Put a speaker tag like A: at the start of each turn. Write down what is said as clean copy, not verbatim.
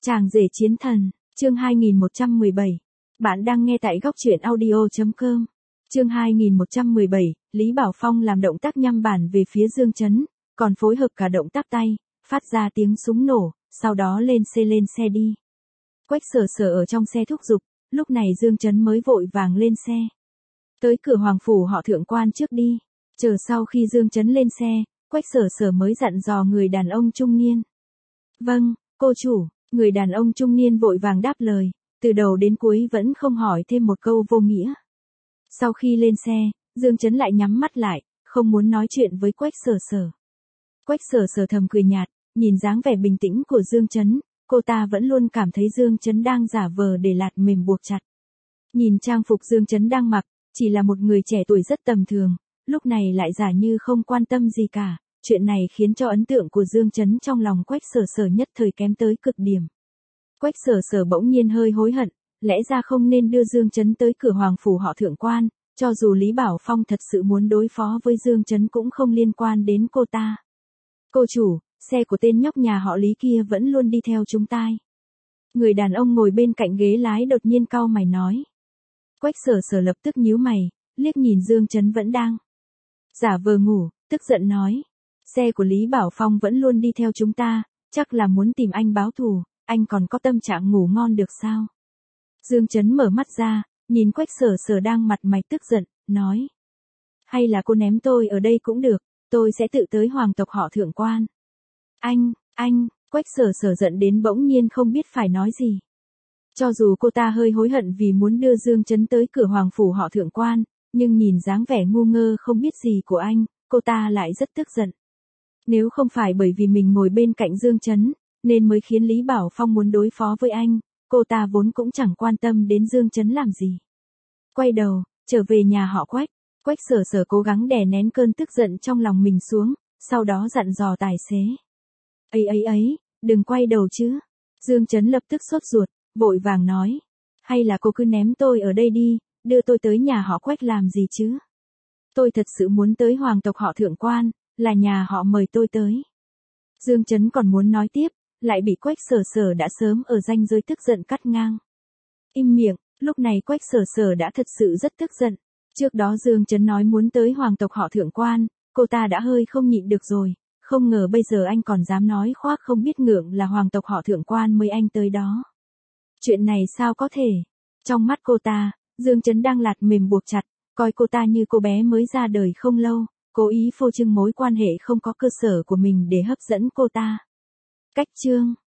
A: Chàng rể chiến thần, chương 2117. Bạn đang nghe tại góc truyện audio.com. Chương 2117, Lý Bảo Phong làm động tác nhăm bản về phía Dương Chấn, còn phối hợp cả động tác tay, phát ra tiếng súng nổ, sau đó lên xe đi. Quách Sở Sở ở trong xe thúc giục, lúc này Dương Chấn mới vội vàng lên xe. Tới cửa hoàng phủ họ thượng quan trước đi, chờ sau khi Dương Chấn lên xe, Quách Sở Sở mới dặn dò người đàn ông trung niên. Vâng, cô chủ. Người đàn ông trung niên vội vàng đáp lời, từ đầu đến cuối vẫn không hỏi thêm một câu vô nghĩa. Sau khi lên xe, Dương Chấn lại nhắm mắt lại, không muốn nói chuyện với Quách Sở Sở. Quách Sở Sở thầm cười nhạt, nhìn dáng vẻ bình tĩnh của Dương Chấn, cô ta vẫn luôn cảm thấy Dương Chấn đang giả vờ để lạt mềm buộc chặt. Nhìn trang phục Dương Chấn đang mặc, chỉ là một người trẻ tuổi rất tầm thường, lúc này lại giả như không quan tâm gì cả. Chuyện này khiến cho ấn tượng của Dương Chấn trong lòng Quách Sở Sở nhất thời kém tới cực điểm. Quách Sở Sở bỗng nhiên hơi hối hận, lẽ ra không nên đưa Dương Chấn tới cửa hoàng phủ họ thượng quan, cho dù Lý Bảo Phong thật sự muốn đối phó với Dương Chấn cũng không liên quan đến cô ta. Cô chủ, xe của tên nhóc nhà họ Lý kia vẫn luôn đi theo chúng ta. Người đàn ông ngồi bên cạnh ghế lái đột nhiên cau mày nói. Quách Sở Sở lập tức nhíu mày, liếc nhìn Dương Chấn vẫn đang giả vờ ngủ, tức giận nói. Xe của Lý Bảo Phong vẫn luôn đi theo chúng ta, chắc là muốn tìm anh báo thù, anh còn có tâm trạng ngủ ngon được sao? Dương Chấn mở mắt ra, nhìn Quách Sở Sở đang mặt mày tức giận, nói. Hay là cô ném tôi ở đây cũng được, tôi sẽ tự tới hoàng tộc họ thượng quan. Anh, Quách Sở Sở giận đến bỗng nhiên không biết phải nói gì. Cho dù cô ta hơi hối hận vì muốn đưa Dương Chấn tới cửa hoàng phủ họ thượng quan, nhưng nhìn dáng vẻ ngu ngơ không biết gì của anh, cô ta lại rất tức giận. Nếu không phải bởi vì mình ngồi bên cạnh Dương Chấn, nên mới khiến Lý Bảo Phong muốn đối phó với anh, cô ta vốn cũng chẳng quan tâm đến Dương Chấn làm gì. Quay đầu, trở về nhà họ Quách, Quách Sở Sở cố gắng đè nén cơn tức giận trong lòng mình xuống, sau đó dặn dò tài xế. Ấy, đừng quay đầu chứ. Dương Chấn lập tức sốt ruột, vội vàng nói. Hay là cô cứ ném tôi ở đây đi, đưa tôi tới nhà họ Quách làm gì chứ? Tôi thật sự muốn tới hoàng tộc họ thượng quan, là nhà họ mời tôi tới. Dương Chấn còn muốn nói tiếp, lại bị Quách Sở Sở đã sớm ở ranh giới tức giận cắt ngang. Im miệng, lúc này Quách Sở Sở đã thật sự rất tức giận. Trước đó Dương Chấn nói muốn tới hoàng tộc họ thượng quan, cô ta đã hơi không nhịn được rồi, không ngờ bây giờ anh còn dám nói khoác không biết ngượng là hoàng tộc họ thượng quan mời anh tới đó. Chuyện này sao có thể? Trong mắt cô ta, Dương Chấn đang lạt mềm buộc chặt, coi cô ta như cô bé mới ra đời không lâu, cố ý phô trương mối quan hệ không có cơ sở của mình để hấp dẫn cô ta. Cách chương